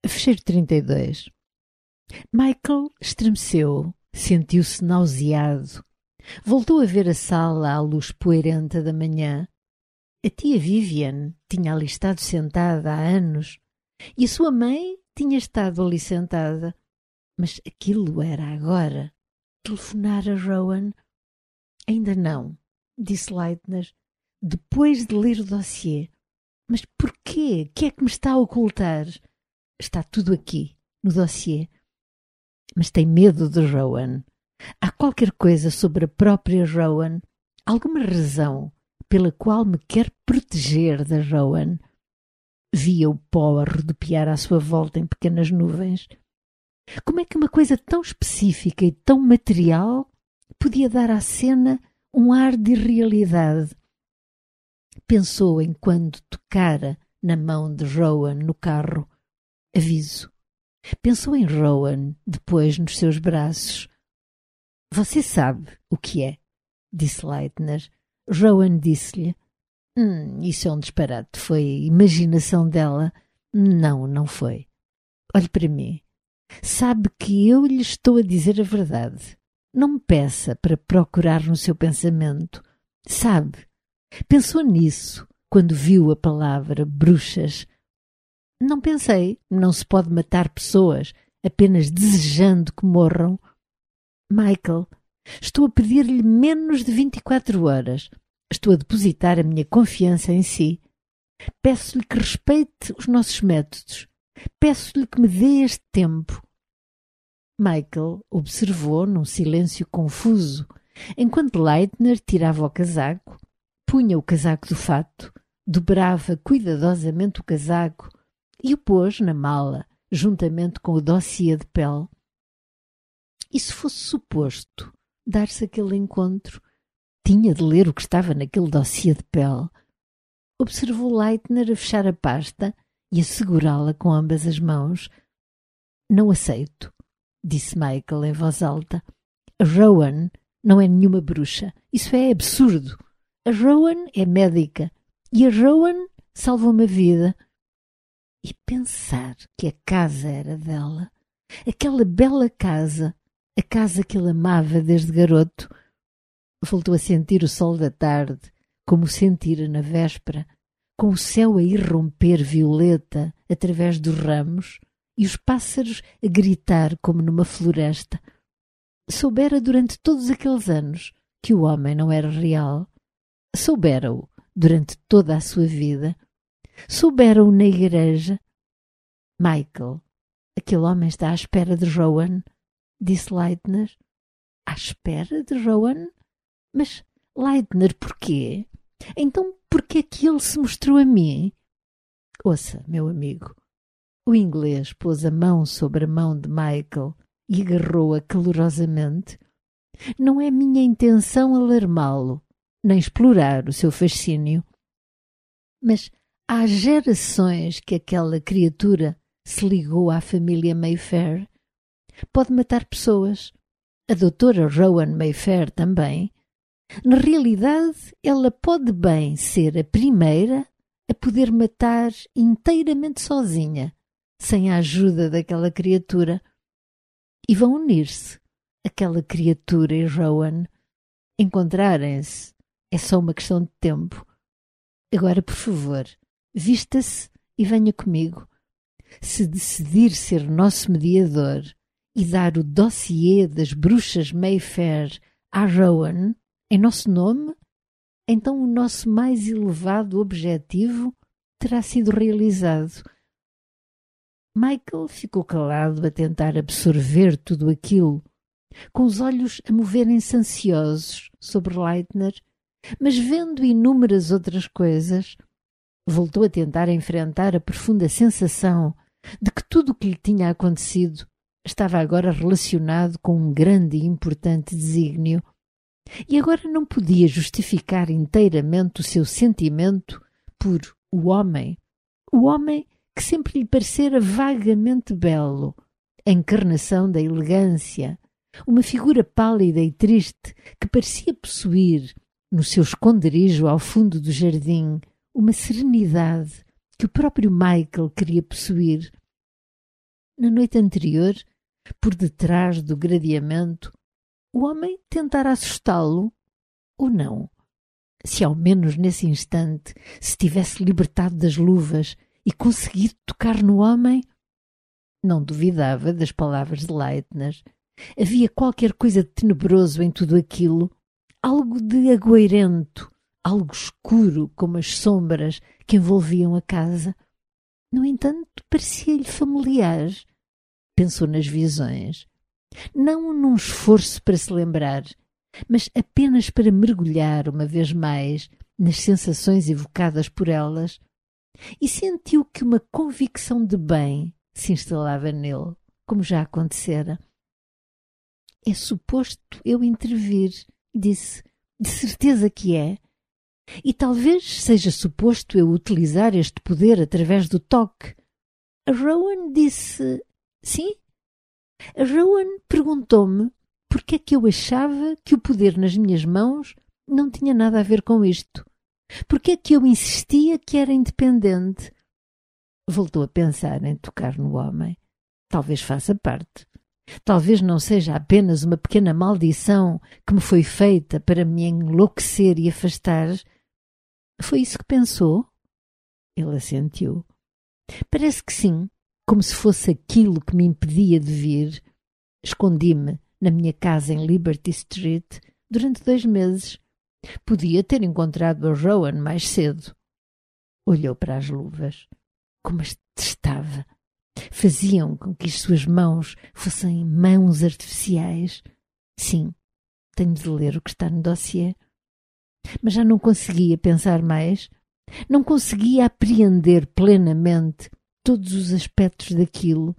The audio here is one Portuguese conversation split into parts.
Fecheiro 32. Michael estremeceu, sentiu-se nauseado. Voltou a ver a sala à luz poeirenta da manhã. A tia Vivian tinha ali estado sentada há anos e a sua mãe tinha estado ali sentada. Mas aquilo era agora. Telefonar a Rowan? Ainda não, disse Leitner, depois de ler o dossiê. Mas porquê? O que é que me está a ocultar? Está tudo aqui, no dossiê. Mas tem medo de Rowan. Há qualquer coisa sobre a própria Rowan, alguma razão pela qual me quer proteger da Rowan. Via o pó a rodopiar à sua volta em pequenas nuvens. Como é que uma coisa tão específica e tão material podia dar à cena um ar de irrealidade? Pensou enquanto tocara na mão de Rowan no carro. Aviso. Pensou em Rowan, depois nos seus braços. Você sabe o que é, disse Leitner. Rowan disse-lhe. Isso é um disparate. Foi imaginação dela. Não, não foi. Olhe para mim. Sabe que eu lhe estou a dizer a verdade. Não me peça para procurar no seu pensamento. Sabe, pensou nisso quando viu a palavra bruxas. Não pensei, não se pode matar pessoas apenas desejando que morram. Michael, estou a pedir-lhe menos de 24 horas. Estou a depositar a minha confiança em si. Peço-lhe que respeite os nossos métodos. Peço-lhe que me dê este tempo. Michael observou num silêncio confuso, enquanto Leitner tirava o casaco, punha o casaco do fato, dobrava cuidadosamente o casaco e o pôs na mala, juntamente com o dossiê de pele. E se fosse suposto dar-se aquele encontro, tinha de ler o que estava naquele dossiê de pele. Observou Leitner a fechar a pasta e a segurá-la com ambas as mãos. Não aceito, disse Michael em voz alta. A Rowan não é nenhuma bruxa. Isso é absurdo. A Rowan é médica e a Rowan salvou uma vida. E pensar que a casa era dela, aquela bela casa, a casa que ele amava desde garoto. Voltou a sentir o sol da tarde, como o sentira na véspera, com o céu a irromper violeta através dos ramos e os pássaros a gritar como numa floresta. Soubera durante todos aqueles anos que o homem não era real. Soubera-o durante toda a sua vida. Soubera-o na igreja. Michael, aquele homem está à espera de Rowan, disse Leitner. À espera de Rowan? Mas, Leitner, porquê? Então, porquê é que ele se mostrou a mim? Ouça, meu amigo. O inglês pôs a mão sobre a mão de Michael e agarrou-a calorosamente. Não é minha intenção alarmá-lo, nem explorar o seu fascínio. Mas há gerações que aquela criatura se ligou à família Mayfair. Pode matar pessoas. A doutora Rowan Mayfair também. Na realidade, ela pode bem ser a primeira a poder matar inteiramente sozinha, sem a ajuda daquela criatura. E vão unir-se, aquela criatura e Rowan. Encontrarem-se é só uma questão de tempo. Agora, por favor, vista-se e venha comigo. Se decidir ser nosso mediador e dar o dossiê das bruxas Mayfair à Rowan, em nosso nome, então o nosso mais elevado objetivo terá sido realizado. Michael ficou calado a tentar absorver tudo aquilo, com os olhos a moverem-se ansiosos sobre Leitner, mas vendo inúmeras outras coisas, voltou a tentar enfrentar a profunda sensação de que tudo o que lhe tinha acontecido estava agora relacionado com um grande e importante desígnio. E agora não podia justificar inteiramente o seu sentimento por o homem que sempre lhe parecera vagamente belo, a encarnação da elegância, uma figura pálida e triste que parecia possuir, no seu esconderijo ao fundo do jardim, uma serenidade que o próprio Michael queria possuir. Na noite anterior, por detrás do gradeamento, o homem tentara assustá-lo ou não. Se ao menos nesse instante se tivesse libertado das luvas e conseguido tocar no homem, não duvidava das palavras de Leitner. Havia qualquer coisa de tenebroso em tudo aquilo, algo de agoirento, algo escuro como as sombras que envolviam a casa. No entanto, parecia-lhe familiar. Pensou nas visões. Não num esforço para se lembrar, mas apenas para mergulhar uma vez mais nas sensações evocadas por elas, e sentiu que uma convicção de bem se instalava nele, como já acontecera. É suposto eu intervir, disse. De certeza que é. E talvez seja suposto eu utilizar este poder através do toque. A Rowan disse sim. A Rowan perguntou-me por que é que eu achava que o poder nas minhas mãos não tinha nada a ver com isto. Por que é que eu insistia que era independente? Voltou a pensar em tocar no homem. Talvez faça parte. Talvez não seja apenas uma pequena maldição que me foi feita para me enlouquecer e afastar. Foi isso que pensou? Ele assentiu. Parece que sim, como se fosse aquilo que me impedia de vir. Escondi-me na minha casa em Liberty Street durante 2 meses. Podia ter encontrado a Rowan mais cedo. Olhou para as luvas. Como as detestava. Faziam com que as suas mãos fossem mãos artificiais. Sim, tenho de ler o que está no dossiê. Mas já não conseguia pensar mais. Não conseguia apreender plenamente todos os aspectos daquilo.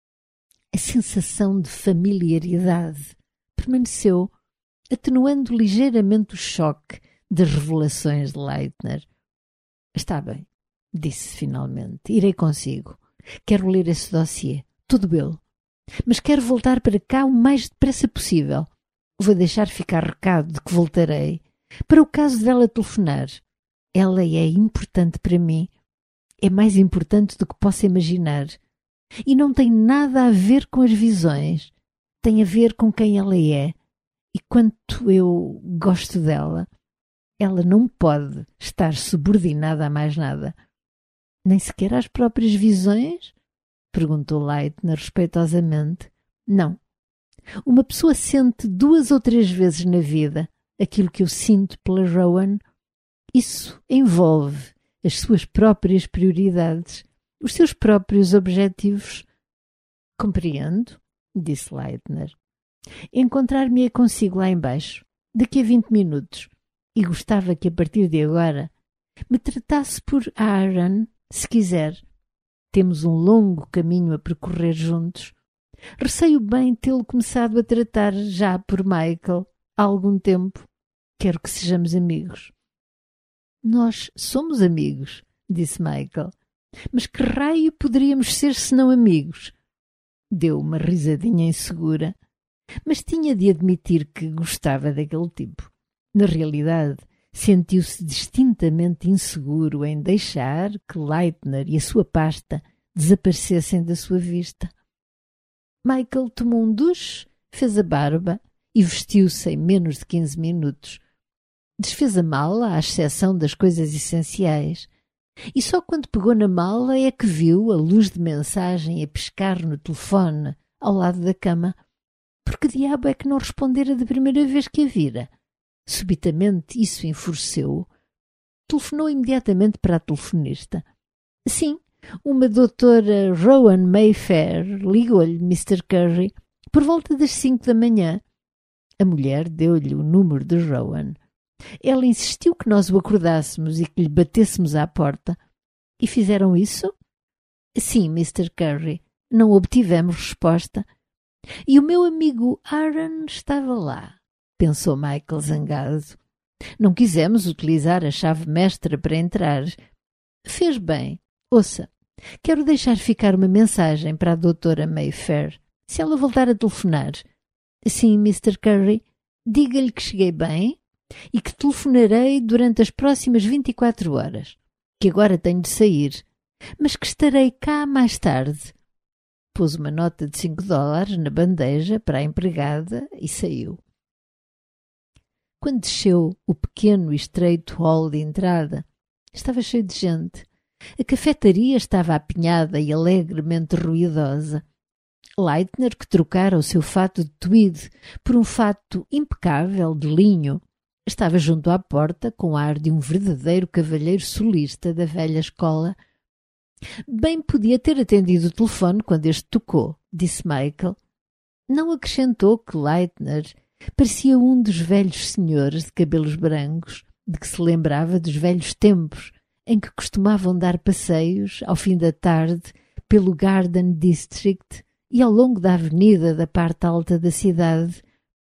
A sensação de familiaridade permaneceu, atenuando ligeiramente o choque das revelações de Leitner. Está bem, disse finalmente. Irei consigo. Quero ler esse dossiê, todo ele. Mas quero voltar para cá o mais depressa possível. Vou deixar ficar recado de que voltarei, para o caso dela telefonar. Ela é importante para mim. É mais importante do que possa imaginar. E não tem nada a ver com as visões. Tem a ver com quem ela é. E quanto eu gosto dela. Ela não pode estar subordinada a mais nada. Nem sequer às próprias visões? Perguntou Leitner respeitosamente. Não. Uma pessoa sente 2 ou 3 vezes na vida aquilo que eu sinto pela Rowan. Isso envolve as suas próprias prioridades, os seus próprios objetivos. Compreendo, disse Leitner. Encontrar-me-ei consigo lá embaixo, daqui a 20 minutos, e gostava que a partir de agora me tratasse por Aaron, se quiser. Temos um longo caminho a percorrer juntos. Receio bem tê-lo começado a tratar já por Michael há algum tempo. Quero que sejamos amigos. Nós somos amigos, disse Michael. Mas que raio poderíamos ser senão amigos? Deu uma risadinha insegura, mas tinha de admitir que gostava daquele tipo. Na realidade, sentiu-se distintamente inseguro em deixar que Leitner e a sua pasta desaparecessem da sua vista. Michael tomou um duche, fez a barba e vestiu-se em menos de 15 minutos. Desfez a mala, à exceção das coisas essenciais, e só quando pegou na mala é que viu a luz de mensagem a piscar no telefone ao lado da cama. Por que diabo é que não respondera da primeira vez que a vira? Subitamente isso enfureceu-o. Telefonou imediatamente para a telefonista. Sim, uma doutora Rowan Mayfair ligou-lhe, Mr. Curry, por volta das 5 da manhã. A mulher deu-lhe o número de Rowan. Ela insistiu que nós o acordássemos e que lhe batêssemos à porta. E fizeram isso? Sim, Mr. Curry. Não obtivemos resposta. E o meu amigo Aaron estava lá, pensou Michael zangado. Não quisemos utilizar a chave mestra para entrar. Fez bem. Ouça, quero deixar ficar uma mensagem para a doutora Mayfair, se ela voltar a telefonar. Sim, Mr. Curry, diga-lhe que cheguei bem e que telefonarei durante as próximas 24 horas, que agora tenho de sair, mas que estarei cá mais tarde. pôs uma nota de $5 na bandeja para a empregada e saiu. Quando desceu o pequeno e estreito hall de entrada, estava cheio de gente. A cafetaria estava apinhada e alegremente ruidosa. Leitner, que trocara o seu fato de tweed por um fato impecável de linho, estava junto à porta com o ar de um verdadeiro cavalheiro solista da velha escola. Bem podia ter atendido o telefone quando este tocou, disse Michael. Não acrescentou que Leitner parecia um dos velhos senhores de cabelos brancos, de que se lembrava dos velhos tempos em que costumavam dar passeios ao fim da tarde pelo Garden District e ao longo da avenida da parte alta da cidade.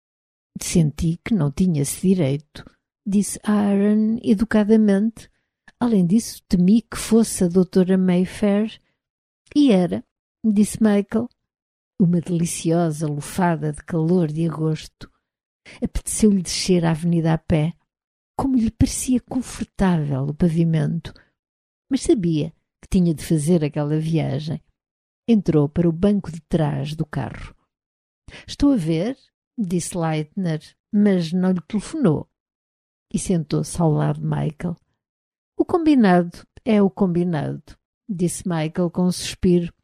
Senti que não tinha esse direito, disse Aaron educadamente. Além disso, temi que fosse a doutora Mayfair. E era, disse Michael. Uma deliciosa lufada de calor de agosto. Apeteceu-lhe descer a avenida a pé. Como lhe parecia confortável o pavimento. Mas sabia que tinha de fazer aquela viagem. Entrou para o banco de trás do carro. Estou a ver, disse Leitner, mas não lhe telefonou. E sentou-se ao lado de Michael. O combinado é o combinado, disse Michael com um suspiro.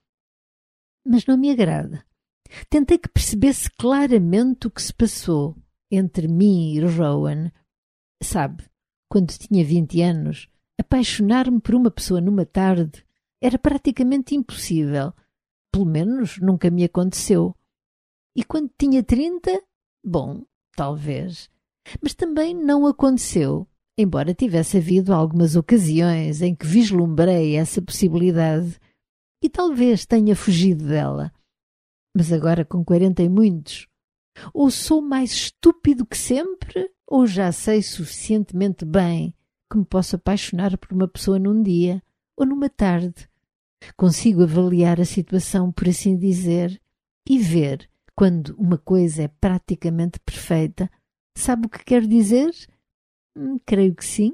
Mas não me agrada. Tentei que percebesse claramente o que se passou entre mim e Rowan. Sabe, quando tinha 20 anos, apaixonar-me por uma pessoa numa tarde era praticamente impossível. Pelo menos nunca me aconteceu. E quando tinha 30, bom, talvez. Mas também não aconteceu, embora tivesse havido algumas ocasiões em que vislumbrei essa possibilidade e talvez tenha fugido dela. Mas agora com 40 e muitos, ou sou mais estúpido que sempre, ou já sei suficientemente bem que me posso apaixonar por uma pessoa num dia ou numa tarde. Consigo avaliar a situação, por assim dizer, e ver quando uma coisa é praticamente perfeita. Sabe o que quero dizer? Creio que sim.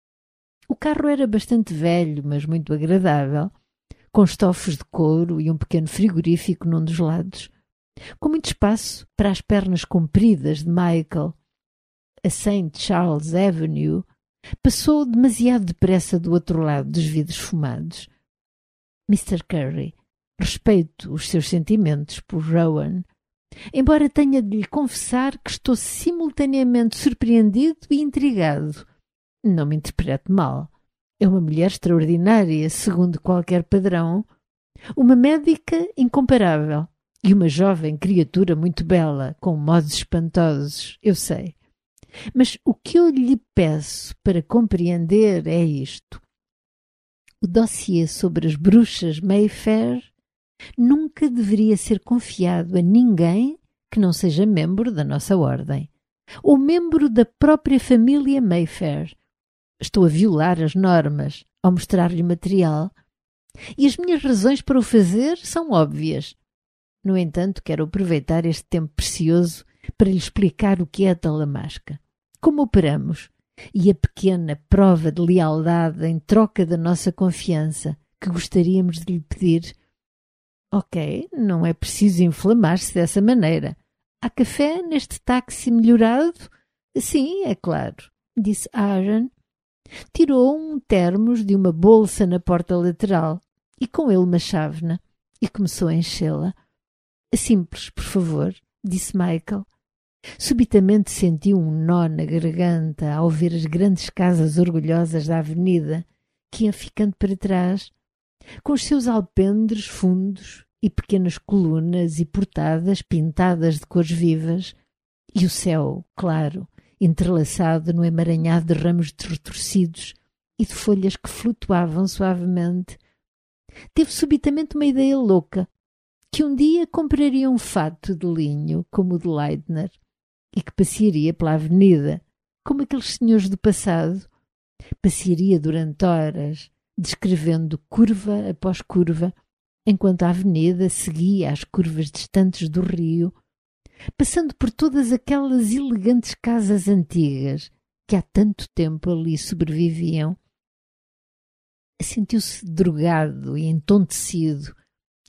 O carro era bastante velho, mas muito agradável, com estofos de couro e um pequeno frigorífico num dos lados, com muito espaço para as pernas compridas de Michael. A St. Charles Avenue passou demasiado depressa do outro lado dos vidros fumados. Mr. Curry, respeito os seus sentimentos por Rowan, embora tenha de lhe confessar que estou simultaneamente surpreendido e intrigado. Não me interprete mal. É uma mulher extraordinária, segundo qualquer padrão, uma médica incomparável e uma jovem criatura muito bela, com modos espantosos, eu sei. Mas o que eu lhe peço para compreender é isto. O dossiê sobre as bruxas Mayfair nunca deveria ser confiado a ninguém que não seja membro da nossa ordem, ou membro da própria família Mayfair. Estou a violar as normas ao mostrar-lhe o material, e as minhas razões para o fazer são óbvias. No entanto, quero aproveitar este tempo precioso para lhe explicar o que é a talamasca, como operamos, e a pequena prova de lealdade em troca da nossa confiança que gostaríamos de lhe pedir. Ok, não é preciso inflamar-se dessa maneira. Há café neste táxi melhorado? Sim, é claro, disse Aaron. Tirou um termos de uma bolsa na porta lateral e com ele uma chávena e começou a enchê-la. Simples, por favor, disse Michael. Subitamente sentiu um nó na garganta ao ver as grandes casas orgulhosas da avenida que iam ficando para trás, com os seus alpendres fundos e pequenas colunas e portadas pintadas de cores vivas, e o céu, claro, entrelaçado no emaranhado de ramos retorcidos e de folhas que flutuavam suavemente. Teve subitamente uma ideia louca, que um dia compraria um fato de linho como o de Leitner e que passearia pela avenida, como aqueles senhores do passado. Passearia durante horas, descrevendo curva após curva, enquanto a avenida seguia as curvas distantes do rio, passando por todas aquelas elegantes casas antigas que há tanto tempo ali sobreviviam. Sentiu-se drogado e entontecido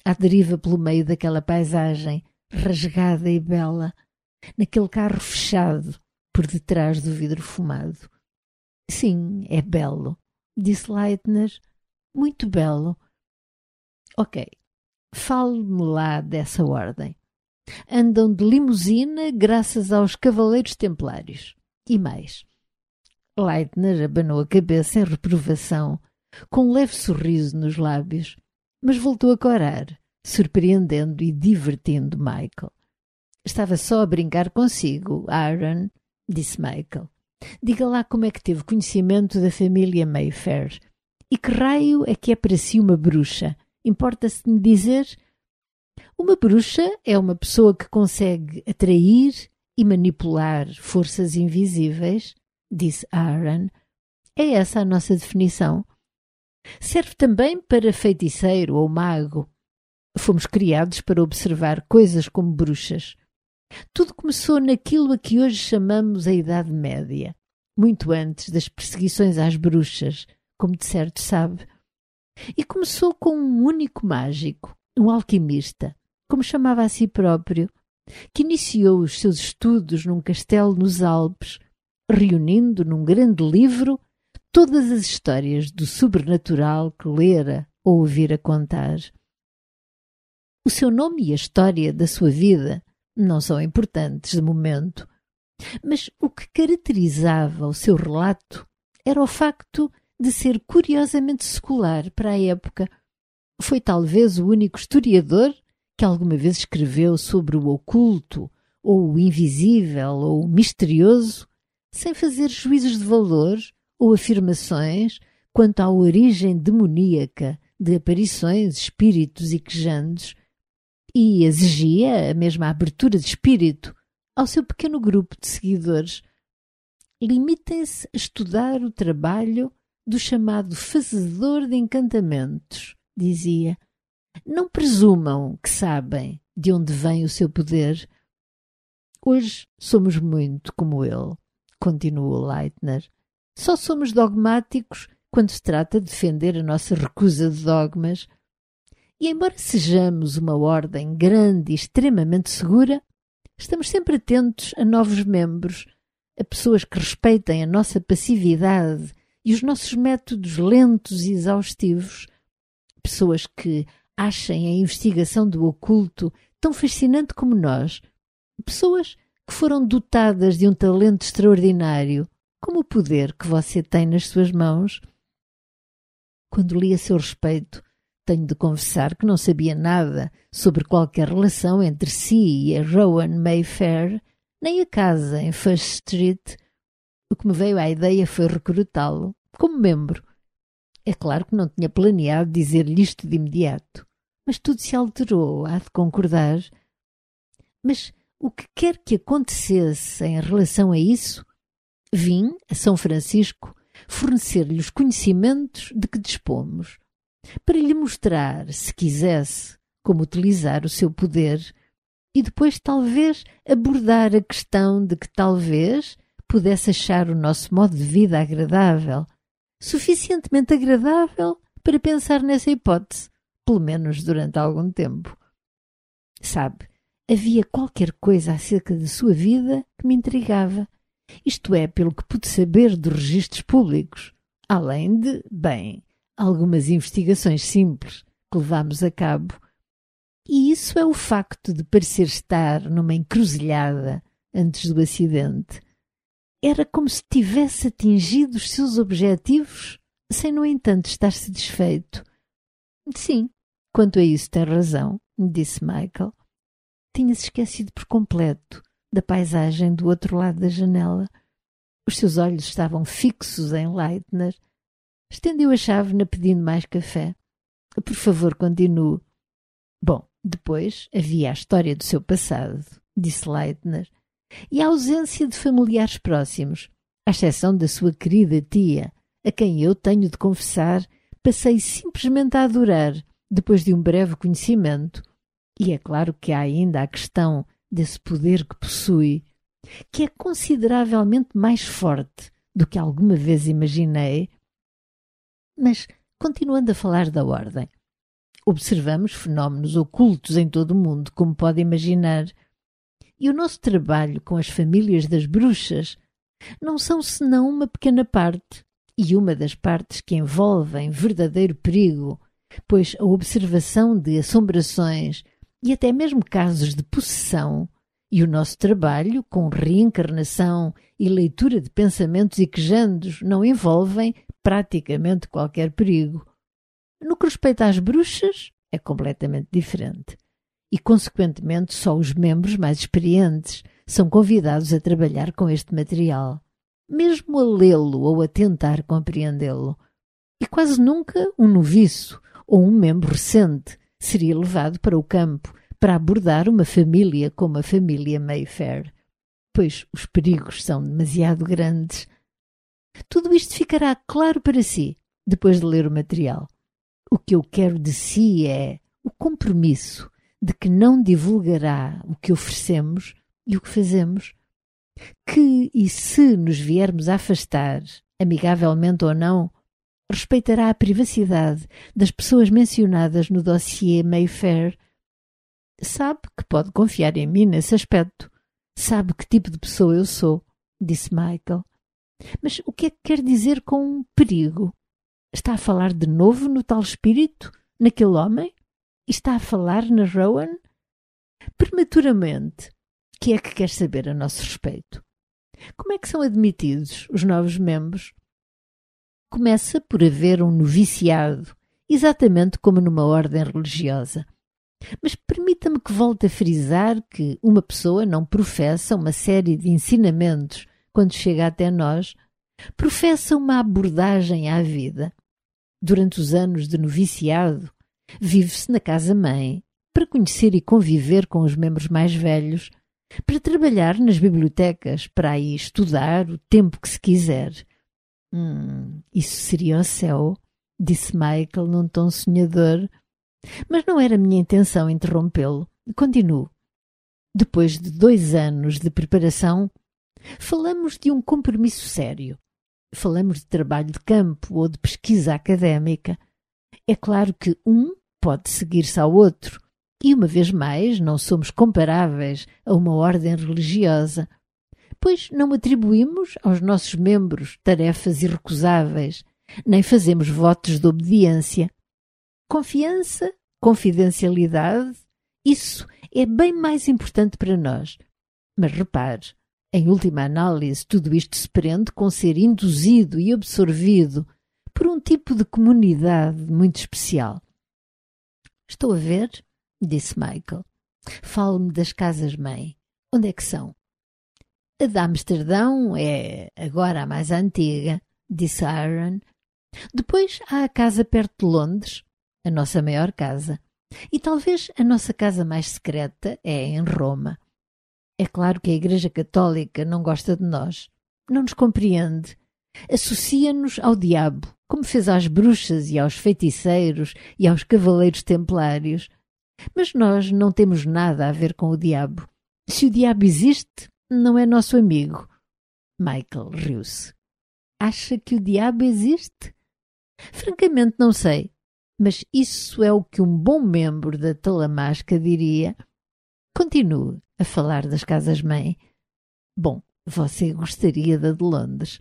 à deriva pelo meio daquela paisagem rasgada e bela, naquele carro fechado por detrás do vidro fumado. Sim, é belo, disse Leitner, muito belo. Ok, fale-me lá dessa ordem. Andam de limusina graças aos Cavaleiros Templários. E mais. Leitner abanou a cabeça em reprovação, com um leve sorriso nos lábios, mas voltou a corar, surpreendendo e divertindo Michael. Estava só a brincar consigo, Aaron, disse Michael. Diga lá como é que teve conhecimento da família Mayfair. E que raio é que é para si uma bruxa? Importa-se de me dizer? Uma bruxa é uma pessoa que consegue atrair e manipular forças invisíveis, disse Aaron. É essa a nossa definição. Serve também para feiticeiro ou mago. Fomos criados para observar coisas como bruxas. Tudo começou naquilo a que hoje chamamos a Idade Média, muito antes das perseguições às bruxas, como de certo sabe. E começou com um único mágico, um alquimista, como chamava a si próprio, que iniciou os seus estudos num castelo nos Alpes, reunindo num grande livro todas as histórias do sobrenatural que lera ou ouvira contar. O seu nome e a história da sua vida não são importantes de momento, mas o que caracterizava o seu relato era o facto de ser curiosamente secular para a época. Foi talvez o único historiador que alguma vez escreveu sobre o oculto, ou o invisível, ou o misterioso, sem fazer juízos de valor ou afirmações quanto à origem demoníaca de aparições, espíritos e quejandos, e exigia a mesma abertura de espírito ao seu pequeno grupo de seguidores. Limitem-se a estudar o trabalho do chamado fazedor de encantamentos, dizia. Não presumam que sabem de onde vem o seu poder. Hoje somos muito como ele, continuou Leitner. Só somos dogmáticos quando se trata de defender a nossa recusa de dogmas. E embora sejamos uma ordem grande e extremamente segura, estamos sempre atentos a novos membros, a pessoas que respeitem a nossa passividade e os nossos métodos lentos e exaustivos, pessoas que achem a investigação do oculto tão fascinante como nós, pessoas que foram dotadas de um talento extraordinário, como o poder que você tem nas suas mãos. Quando li a seu respeito, tenho de confessar que não sabia nada sobre qualquer relação entre si e a Rowan Mayfair, nem a casa em First Street. O que me veio à ideia foi recrutá-lo como membro. É claro que não tinha planeado dizer-lhe isto de imediato, mas tudo se alterou, há de concordar. Mas o que quer que acontecesse em relação a isso, vim a São Francisco fornecer-lhe os conhecimentos de que dispomos, para lhe mostrar, se quisesse, como utilizar o seu poder e depois talvez abordar a questão de que talvez pudesse achar o nosso modo de vida agradável, suficientemente agradável para pensar nessa hipótese, pelo menos durante algum tempo. Sabe, havia qualquer coisa acerca da sua vida que me intrigava, isto é, pelo que pude saber dos registros públicos, além de, bem, algumas investigações simples que levámos a cabo. E isso é o facto de parecer estar numa encruzilhada antes do acidente. Era como se tivesse atingido os seus objetivos, sem, no entanto, estar satisfeito. Sim, quanto a isso tem razão, disse Michael. Tinha-se esquecido por completo da paisagem do outro lado da janela. Os seus olhos estavam fixos em Leitner. Estendeu a chávena pedindo mais café. Por favor, continue. Bom, depois havia a história do seu passado, disse Leitner, e a ausência de familiares próximos, à exceção da sua querida tia, a quem eu tenho de confessar, passei simplesmente a adorar, depois de um breve conhecimento. E é claro que há ainda a questão desse poder que possui, que é consideravelmente mais forte do que alguma vez imaginei. Mas, continuando a falar da ordem, Observamos fenómenos ocultos em todo o mundo, como pode imaginar. E o nosso trabalho com as famílias das bruxas não são senão uma pequena parte, e uma das partes que envolvem verdadeiro perigo, pois a observação de assombrações e até mesmo casos de possessão, e o nosso trabalho com reencarnação e leitura de pensamentos equejandos não envolvem praticamente qualquer perigo. No que respeita às bruxas, é completamente diferente. E, consequentemente, só os membros mais experientes são convidados a trabalhar com este material, mesmo a lê-lo ou a tentar compreendê-lo. E quase nunca um noviço ou um membro recente seria levado para o campo para abordar uma família como a família Mayfair, pois os perigos são demasiado grandes. Tudo isto ficará claro para si, depois de ler o material. O que eu quero de si é o compromisso de que não divulgará o que oferecemos e o que fazemos, que, e se nos viermos a afastar, amigavelmente ou não, respeitará a privacidade das pessoas mencionadas no dossiê Mayfair. Sabe que pode confiar em mim nesse aspecto. Sabe que tipo de pessoa eu sou, disse Michael. Mas o que é que quer dizer com perigo? Está a falar de novo no tal espírito? Naquele homem? E está a falar na Rowan? Prematuramente, o que é que quer saber a nosso respeito? Como é que são admitidos os novos membros? Começa por haver um noviciado, exatamente como numa ordem religiosa. Mas permita-me que volte a frisar que uma pessoa não professa uma série de ensinamentos quando chega até nós, professa uma abordagem à vida. Durante os anos de noviciado, vive-se na casa-mãe para conhecer e conviver com os membros mais velhos, para trabalhar nas bibliotecas, para aí estudar o tempo que se quiser. Isso seria o céu, disse Michael num tom sonhador. Mas não era minha intenção interrompê-lo. Continuo. Depois de 2 anos de preparação, falamos de um compromisso sério. Falamos de trabalho de campo ou de pesquisa académica. É claro que um pode seguir-se ao outro, e uma vez mais não somos comparáveis a uma ordem religiosa, pois não atribuímos aos nossos membros tarefas irrecusáveis, nem fazemos votos de obediência. Confiança, confidencialidade, isso é bem mais importante para nós. Mas repare, em última análise, tudo isto se prende com ser induzido e absorvido por um tipo de comunidade muito especial. Estou a ver, disse Michael. Fale-me das casas-mãe. Onde é que são? A de Amsterdão é agora a mais antiga, disse Aaron. Depois há a casa perto de Londres, a nossa maior casa. E talvez a nossa casa mais secreta é em Roma. É claro que a Igreja Católica não gosta de nós, não nos compreende. Associa-nos ao diabo, como fez às bruxas e aos feiticeiros e aos cavaleiros templários. Mas nós não temos nada a ver com o diabo. Se o diabo existe, não é nosso amigo. Michael riu-se. Acha que o diabo existe? Francamente não sei, mas isso é o que um bom membro da Talamasca diria. Continue a falar das casas-mãe. Bom, você gostaria da de Londres.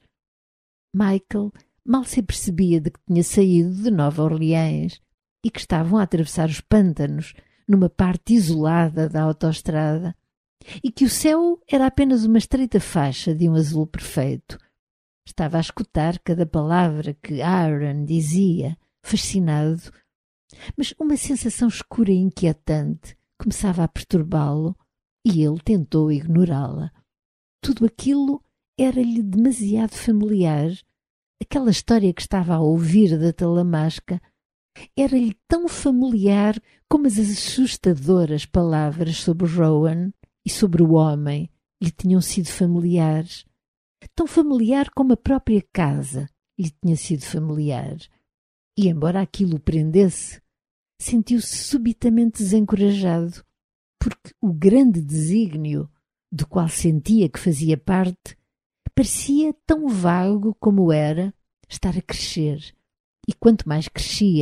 Michael mal se apercebia de que tinha saído de Nova Orleans e que estavam a atravessar os pântanos numa parte isolada da autoestrada e que o céu era apenas uma estreita faixa de um azul perfeito. Estava a escutar cada palavra que Aaron dizia, fascinado, mas uma sensação escura e inquietante começava a perturbá-lo e ele tentou ignorá-la. Tudo aquilo era-lhe demasiado familiar. Aquela história que estava a ouvir da Talamasca era-lhe tão familiar como as assustadoras palavras sobre Rowan e sobre o homem lhe tinham sido familiares. Tão familiar como a própria casa lhe tinha sido familiar. E, embora aquilo o prendesse, sentiu-se subitamente desencorajado, porque o grande desígnio, do qual sentia que fazia parte, parecia tão vago como era estar a crescer. E quanto mais crescia,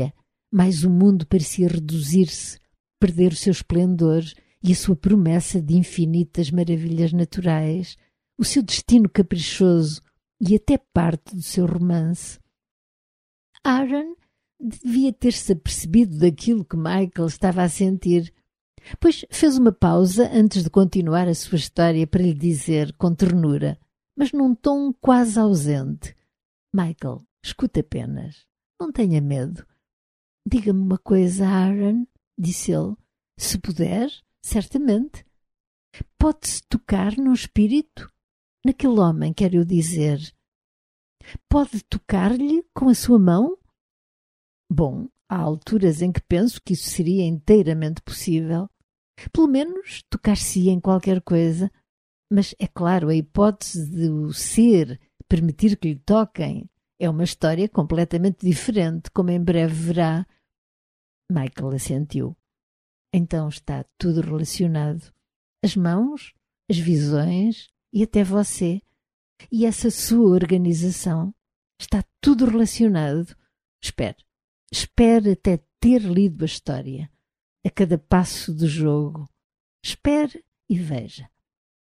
mais o mundo parecia reduzir-se, perder o seu esplendor e a sua promessa de infinitas maravilhas naturais, o seu destino caprichoso e até parte do seu romance. Aaron devia ter-se apercebido daquilo que Michael estava a sentir, pois fez uma pausa antes de continuar a sua história para lhe dizer, com ternura, mas num tom quase ausente: Michael, escuta apenas. Não tenha medo. Diga-me uma coisa, Aaron, disse ele. Se puder, certamente. Pode-se tocar num espírito? Naquele homem, quero eu dizer. Pode tocar-lhe com a sua mão? Bom, há alturas em que penso que isso seria inteiramente possível. Pelo menos tocar-se-ia em qualquer coisa. Mas, é claro, a hipótese de o ser permitir que lhe toquem é uma história completamente diferente, como em breve verá. Michael assentiu. Então está tudo relacionado. As mãos, as visões e até você. E essa sua organização. Está tudo relacionado. Espere até ter lido a história. A cada passo do jogo. Espere e veja.